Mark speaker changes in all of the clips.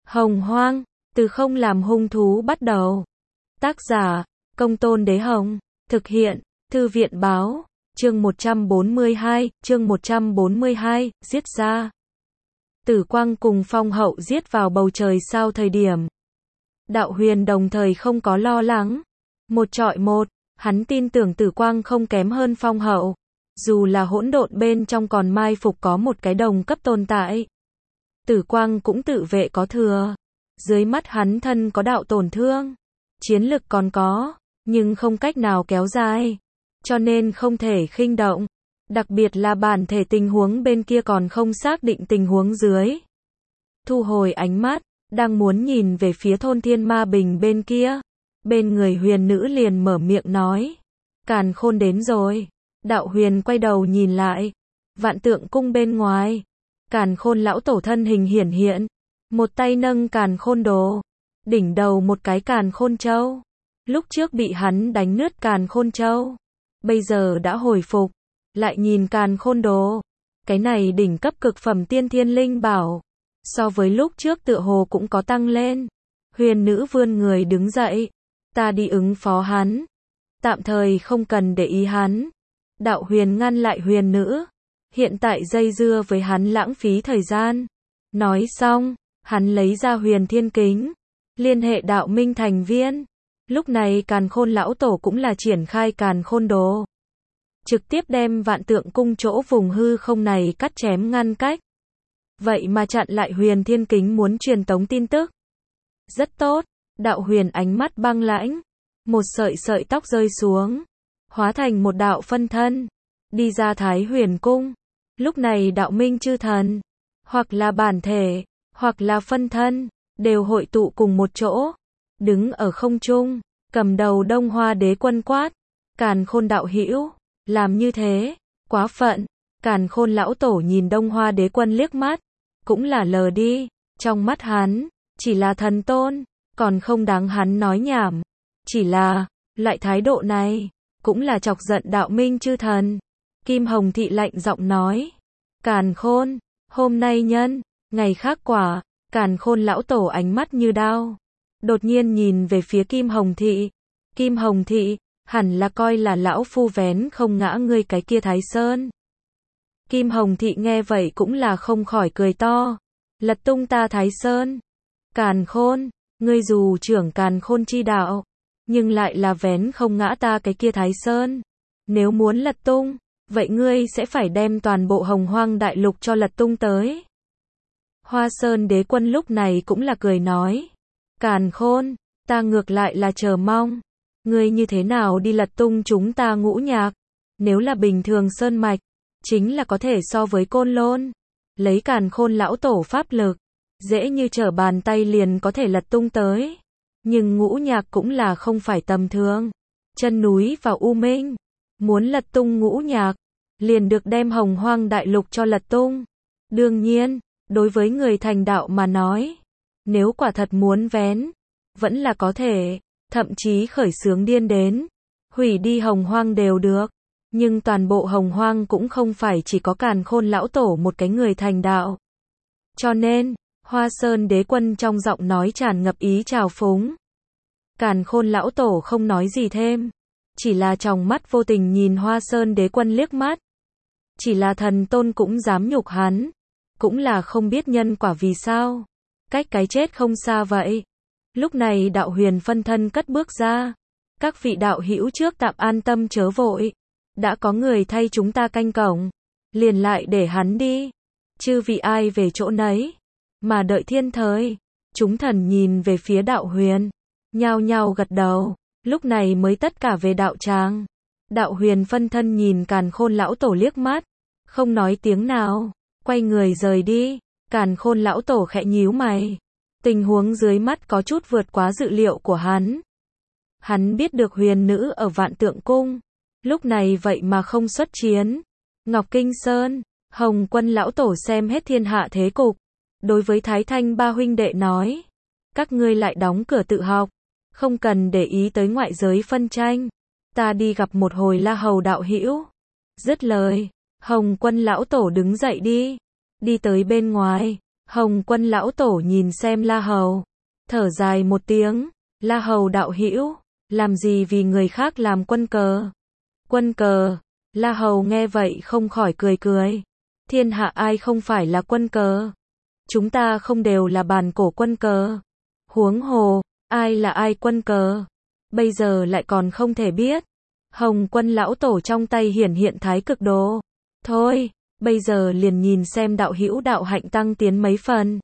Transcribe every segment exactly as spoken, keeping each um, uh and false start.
Speaker 1: Hồng Hoang, từ không làm hung thú bắt đầu. Tác giả, Công Tôn Đế Hồng. Thực hiện, Thư viện Báo. Chương một trăm bốn mươi hai, chương một trăm bốn mươi hai, giết ra. Tử Quang cùng Phong Hậu giết vào bầu trời sao thời điểm. Đạo Huyền đồng thời không có lo lắng. Một trọi một, hắn tin tưởng Tử Quang không kém hơn Phong Hậu. Dù là hỗn độn bên trong còn mai phục có một cái đồng cấp tồn tại. Tử Quang cũng tự vệ có thừa. Dưới mắt hắn thân có đạo tổn thương. Chiến lực còn có, nhưng không cách nào kéo dài. Cho nên không thể khinh động. Đặc biệt là bản thể tình huống bên kia còn không xác định tình huống dưới. Thu hồi ánh mắt, đang muốn nhìn về phía thôn Thiên Ma Bình bên kia. Bên người Huyền nữ liền mở miệng nói. Càn Khôn đến rồi. Đạo Huyền quay đầu nhìn lại. Vạn Tượng cung bên ngoài. Càn Khôn lão tổ thân hình hiển hiện. Một tay nâng Càn Khôn đồ. Đỉnh đầu một cái Càn Khôn châu. Lúc trước bị hắn đánh nứt Càn Khôn châu. Bây giờ đã hồi phục. Lại nhìn Càn Khôn đồ. Cái này đỉnh cấp cực phẩm tiên thiên linh bảo. So với lúc trước tựa hồ cũng có tăng lên. Huyền nữ vươn người đứng dậy. Ta đi ứng phó hắn. Tạm thời không cần để ý hắn. Đạo Huyền ngăn lại Huyền nữ. Hiện tại dây dưa với hắn lãng phí thời gian. Nói xong, hắn lấy ra Huyền Thiên Kính. Liên hệ đạo minh thành viên. Lúc này Càn Khôn lão tổ cũng là triển khai Càn Khôn đồ. Trực tiếp đem Vạn Tượng cung chỗ vùng hư không này cắt chém ngăn cách. Vậy mà chặn lại Huyền Thiên Kính muốn truyền tống tin tức. Rất tốt, đạo Huyền ánh mắt băng lãnh. Một sợi sợi tóc rơi xuống. Hóa thành một đạo phân thân. Đi ra Thái Huyền cung. Lúc này đạo minh chư thần. Hoặc là bản thể. Hoặc là phân thân. Đều hội tụ cùng một chỗ. Đứng ở không trung. Cầm đầu Đông Hoa Đế Quân quát. Càn Khôn đạo hữu. Làm như thế. Quá phận. Càn Khôn lão tổ nhìn Đông Hoa Đế Quân liếc mắt. Cũng là lờ đi. Trong mắt hắn. Chỉ là thần tôn. Còn không đáng hắn nói nhảm. Chỉ là. Loại thái độ này. Cũng là chọc giận đạo minh chư thần. Kim Hồng Thị lạnh giọng nói. Càn Khôn. Hôm nay nhân. Ngày khác quả. Càn Khôn lão tổ ánh mắt như đao. Đột nhiên nhìn về phía Kim Hồng Thị. Kim Hồng Thị. Hẳn là coi là lão phu vén không ngã ngươi cái kia Thái Sơn. Kim Hồng Thị nghe vậy cũng là không khỏi cười to. Lật tung ta Thái Sơn. Càn Khôn. Ngươi dù trưởng Càn Khôn chi đạo. Nhưng lại là vén không ngã ta cái kia Thái Sơn. Nếu muốn lật tung. Vậy ngươi sẽ phải đem toàn bộ Hồng Hoang đại lục cho lật tung tới. Hoa Sơn Đế Quân lúc này cũng là cười nói. Càn Khôn. Ta ngược lại là chờ mong. Ngươi như thế nào đi lật tung chúng ta ngũ nhạc. Nếu là bình thường sơn mạch. Chính là có thể so với Côn Lôn. Lấy Càn Khôn lão tổ pháp lực. Dễ như trở bàn tay liền có thể lật tung tới. Nhưng ngũ nhạc cũng là không phải tầm thường. Chân núi và U Minh. Muốn lật tung ngũ nhạc. Liền được đem Hồng Hoang đại lục cho lật tung. Đương nhiên. Đối với người thành đạo mà nói. Nếu quả thật muốn vén. Vẫn là có thể. Thậm chí khởi xướng điên đến. Hủy đi Hồng Hoang đều được. Nhưng toàn bộ Hồng Hoang cũng không phải chỉ có Càn Khôn lão tổ một cái người thành đạo. Cho nên, Hoa Sơn Đế Quân trong giọng nói tràn ngập ý trào phúng. Càn Khôn lão tổ không nói gì thêm. Chỉ là trong mắt vô tình nhìn Hoa Sơn Đế Quân liếc mắt. Chỉ là thần tôn cũng dám nhục hắn. Cũng là không biết nhân quả vì sao. Cách cái chết không xa vậy. Lúc này đạo Huyền phân thân cất bước ra. Các vị đạo hữu trước tạm an tâm chớ vội. Đã có người thay chúng ta canh cổng. Liền lại để hắn đi. Chư vị ai về chỗ nấy. Mà đợi thiên thời. Chúng thần nhìn về phía đạo Huyền. Nhao nhao gật đầu. Lúc này mới tất cả về đạo tràng. Đạo Huyền phân thân nhìn Càn Khôn lão tổ liếc mắt. Không nói tiếng nào. Quay người rời đi. Càn Khôn lão tổ khẽ nhíu mày. Tình huống dưới mắt có chút vượt quá dự liệu của hắn. Hắn biết được Huyền nữ ở Vạn Tượng cung. Lúc này vậy mà không xuất chiến. Ngọc Kinh Sơn. Hồng Quân lão tổ xem hết thiên hạ thế cục. Đối với Thái Thanh ba huynh đệ nói. Các ngươi lại đóng cửa tự học. Không cần để ý tới ngoại giới phân tranh. Ta đi gặp một hồi La Hầu đạo hữu. Dứt lời. Hồng Quân lão tổ đứng dậy đi. Đi tới bên ngoài. Hồng Quân lão tổ nhìn xem La Hầu, thở dài một tiếng, La Hầu đạo hữu, làm gì vì người khác làm quân cờ? Quân cờ? La Hầu nghe vậy không khỏi cười cười. Thiên hạ ai không phải là quân cờ? Chúng ta không đều là bàn cổ quân cờ. Huống hồ, ai là ai quân cờ? Bây giờ lại còn không thể biết. Hồng Quân lão tổ trong tay hiển hiện thái cực đồ. Thôi, bây giờ liền nhìn xem đạo hữu đạo hạnh tăng tiến mấy phần.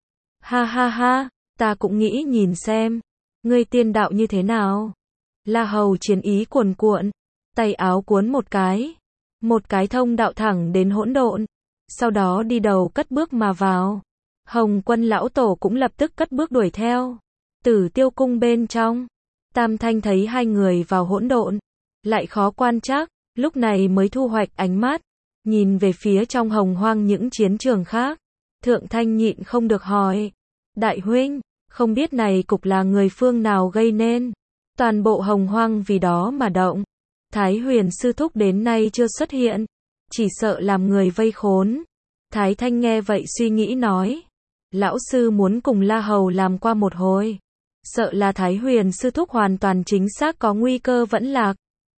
Speaker 1: Ha ha ha, ta cũng nghĩ nhìn xem. Ngươi tiên đạo như thế nào? La Hầu chiến ý cuồn cuộn, tay áo cuốn một cái. Một cái thông đạo thẳng đến hỗn độn. Sau đó đi đầu cất bước mà vào. Hồng Quân lão tổ cũng lập tức cất bước đuổi theo. Tử Tiêu cung bên trong, Tam Thanh thấy hai người vào hỗn độn, lại khó quan trắc, lúc này mới thu hoạch ánh mắt, nhìn về phía trong hồng hoang những chiến trường khác. Thượng Thanh nhịn không được hỏi, đại huynh, không biết này cục là người phương nào gây nên, toàn bộ hồng hoang vì đó mà động. Thái Huyền sư thúc đến nay chưa xuất hiện, chỉ sợ làm người vây khốn. Thái Thanh nghe vậy suy nghĩ nói, lão sư muốn cùng La Hầu làm qua một hồi, sợ là Thái Huyền sư thúc hoàn toàn chính xác có nguy cơ vẫn lạc.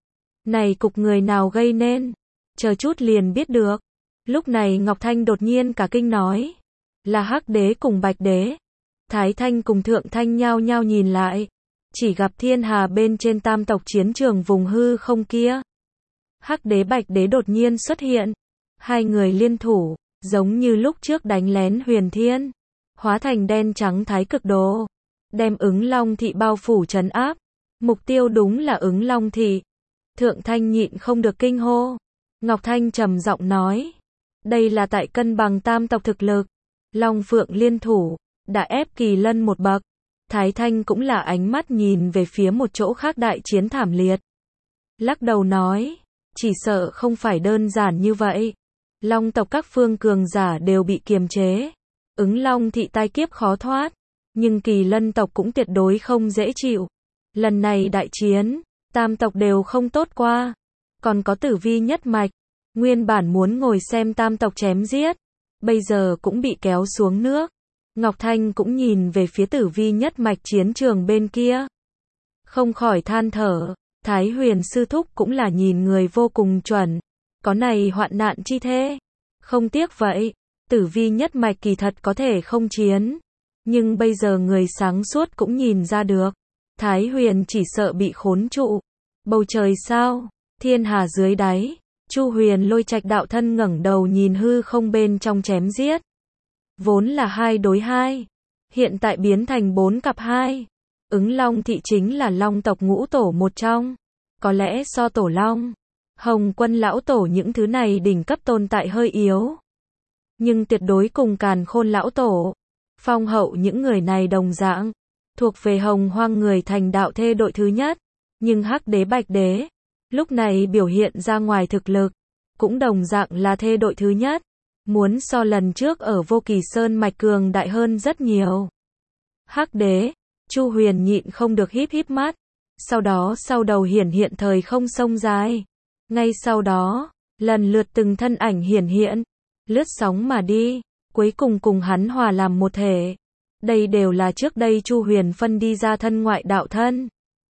Speaker 1: Này cục người nào gây nên, chờ chút liền biết được. Lúc này Ngọc Thanh đột nhiên cả kinh nói, là Hắc Đế cùng Bạch Đế. Thái Thanh cùng Thượng Thanh nhao nhao nhìn lại, chỉ gặp thiên hà bên trên tam tộc chiến trường vùng hư không kia. Hắc Đế Bạch Đế đột nhiên xuất hiện, hai người liên thủ, giống như lúc trước đánh lén Huyền Thiên, hóa thành đen trắng thái cực đồ, đem Ứng Long thị bao phủ trấn áp. Mục tiêu đúng là Ứng Long thị. Thượng Thanh nhịn không được kinh hô. Ngọc Thanh trầm giọng nói, đây là tại cân bằng tam tộc thực lực. Long Phượng liên thủ, đã ép Kỳ Lân một bậc. Thái Thanh cũng là ánh mắt nhìn về phía một chỗ khác đại chiến thảm liệt. Lắc đầu nói, chỉ sợ không phải đơn giản như vậy. Long tộc các phương cường giả đều bị kiềm chế. Ứng Long thị tai kiếp khó thoát, nhưng Kỳ Lân tộc cũng tuyệt đối không dễ chịu. Lần này đại chiến, tam tộc đều không tốt qua. Còn có Tử Vi nhất mạch, nguyên bản muốn ngồi xem tam tộc chém giết, bây giờ cũng bị kéo xuống nước. Ngọc Thanh cũng nhìn về phía Tử Vi nhất mạch chiến trường bên kia, không khỏi than thở. Thái Huyền sư thúc cũng là nhìn người vô cùng chuẩn, có này hoạn nạn chi thế, không tiếc vậy. Tử Vi nhất mạch kỳ thật có thể không chiến, nhưng bây giờ người sáng suốt cũng nhìn ra được, Thái Huyền chỉ sợ bị khốn trụ. Bầu trời sao, thiên hà dưới đáy, Chu Huyền Lôi Trạch đạo thân ngẩng đầu nhìn hư không bên trong chém giết. Vốn là hai đối hai, hiện tại biến thành bốn cặp hai. Ứng Long thị chính là Long tộc ngũ tổ một trong, có lẽ so tổ Long, Hồng Quân lão tổ những thứ này đỉnh cấp tồn tại hơi yếu, nhưng tuyệt đối cùng Càn Khôn lão tổ, Phong Hậu những người này đồng dạng, thuộc về hồng hoang người thành đạo thê đội thứ nhất. Nhưng Hắc Đế Bạch Đế, lúc này biểu hiện ra ngoài thực lực, cũng đồng dạng là thê đội thứ nhất, muốn so lần trước ở Vô Kỳ Sơn mạch cường đại hơn rất nhiều. Hắc Đế, Chu Huyền nhịn không được híp híp mắt, sau đó sau đầu hiển hiện thời không sông dài. Ngay sau đó, lần lượt từng thân ảnh hiển hiện, lướt sóng mà đi, cuối cùng cùng hắn hòa làm một thể. Đây đều là trước đây Chu Huyền phân đi ra thân ngoại đạo thân.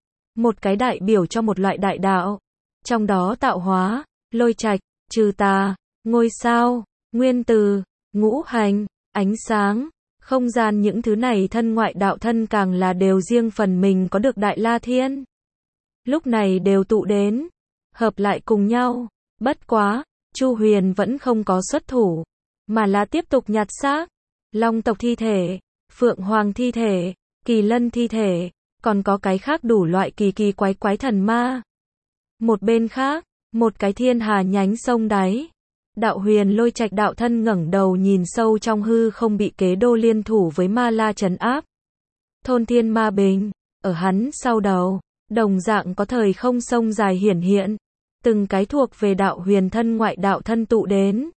Speaker 1: Một cái đại biểu cho một loại đại đạo, trong đó tạo hóa, lôi trạch, trừ tà, ngôi sao, nguyên từ, ngũ hành, ánh sáng, không gian, những thứ này thân ngoại đạo thân càng là đều riêng phần mình có được đại la thiên. Lúc này đều tụ đến, hợp lại cùng nhau. Bất quá, Chu Huyền vẫn không có xuất thủ, mà là tiếp tục nhặt xác. Long tộc thi thể, Phượng Hoàng thi thể, Kỳ Lân thi thể, còn có cái khác đủ loại kỳ kỳ quái quái thần ma. Một bên khác, một cái thiên hà nhánh sông đáy, Đạo Huyền Lôi Trạch đạo thân ngẩng đầu nhìn sâu trong hư không, bị Kế Đô liên thủ với Ma La trấn áp. Thôn Thiên Ma Bình, ở hắn sau đầu, đồng dạng có thời không sông dài hiển hiện, từng cái thuộc về Đạo Huyền thân ngoại đạo thân tụ đến.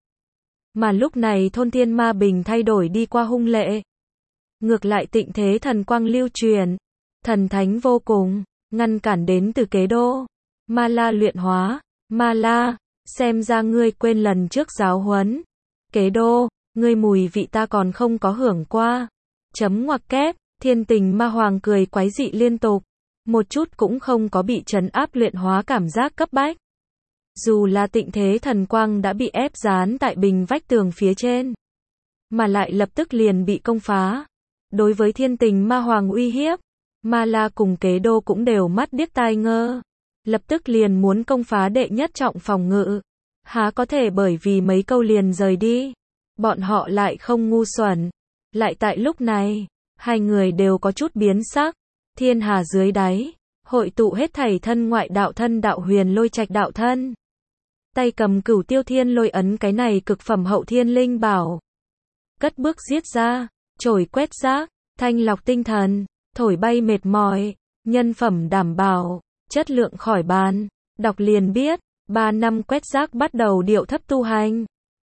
Speaker 1: Mà lúc này Thôn Thiên Ma Bình thay đổi đi qua hung lệ, ngược lại tịnh thế thần quang lưu truyền, thần thánh vô cùng, ngăn cản đến từ Kế Đô. Ma La luyện hóa, Ma La, xem ra ngươi quên lần trước giáo huấn. Kế Đô, Ngươi mùi vị ta còn không có hưởng qua. Chấm ngoặc kép, thiên tình ma hoàng cười quái dị liên tục. Một chút cũng không có bị trấn áp luyện hóa cảm giác cấp bách. Dù là tịnh thế thần quang đã bị ép dán tại bình vách tường phía trên, mà lại lập tức liền bị công phá. Đối với thiên tình ma hoàng uy hiếp, Ma La cùng Kế Đô cũng đều mắt điếc tai ngơ. Lập tức liền muốn công phá đệ nhất trọng phòng ngự. Há có thể bởi vì mấy câu liền rời đi. Bọn họ lại không ngu xuẩn. Lại tại lúc này, hai người đều có chút biến sắc. Thiên hà dưới đáy, hội tụ hết thảy thân ngoại đạo thân đạo huyền lôi trạch đạo thân. Tay cầm cửu tiêu thiên lôi ấn cái này cực phẩm hậu thiên linh bảo. Cất bước giết ra, chổi quét rác, thanh lọc tinh thần, thổi bay mệt mỏi, nhân phẩm đảm bảo, chất lượng khỏi bàn. Đọc liền biết, ba năm quét rác bắt đầu điệu thấp tu hành.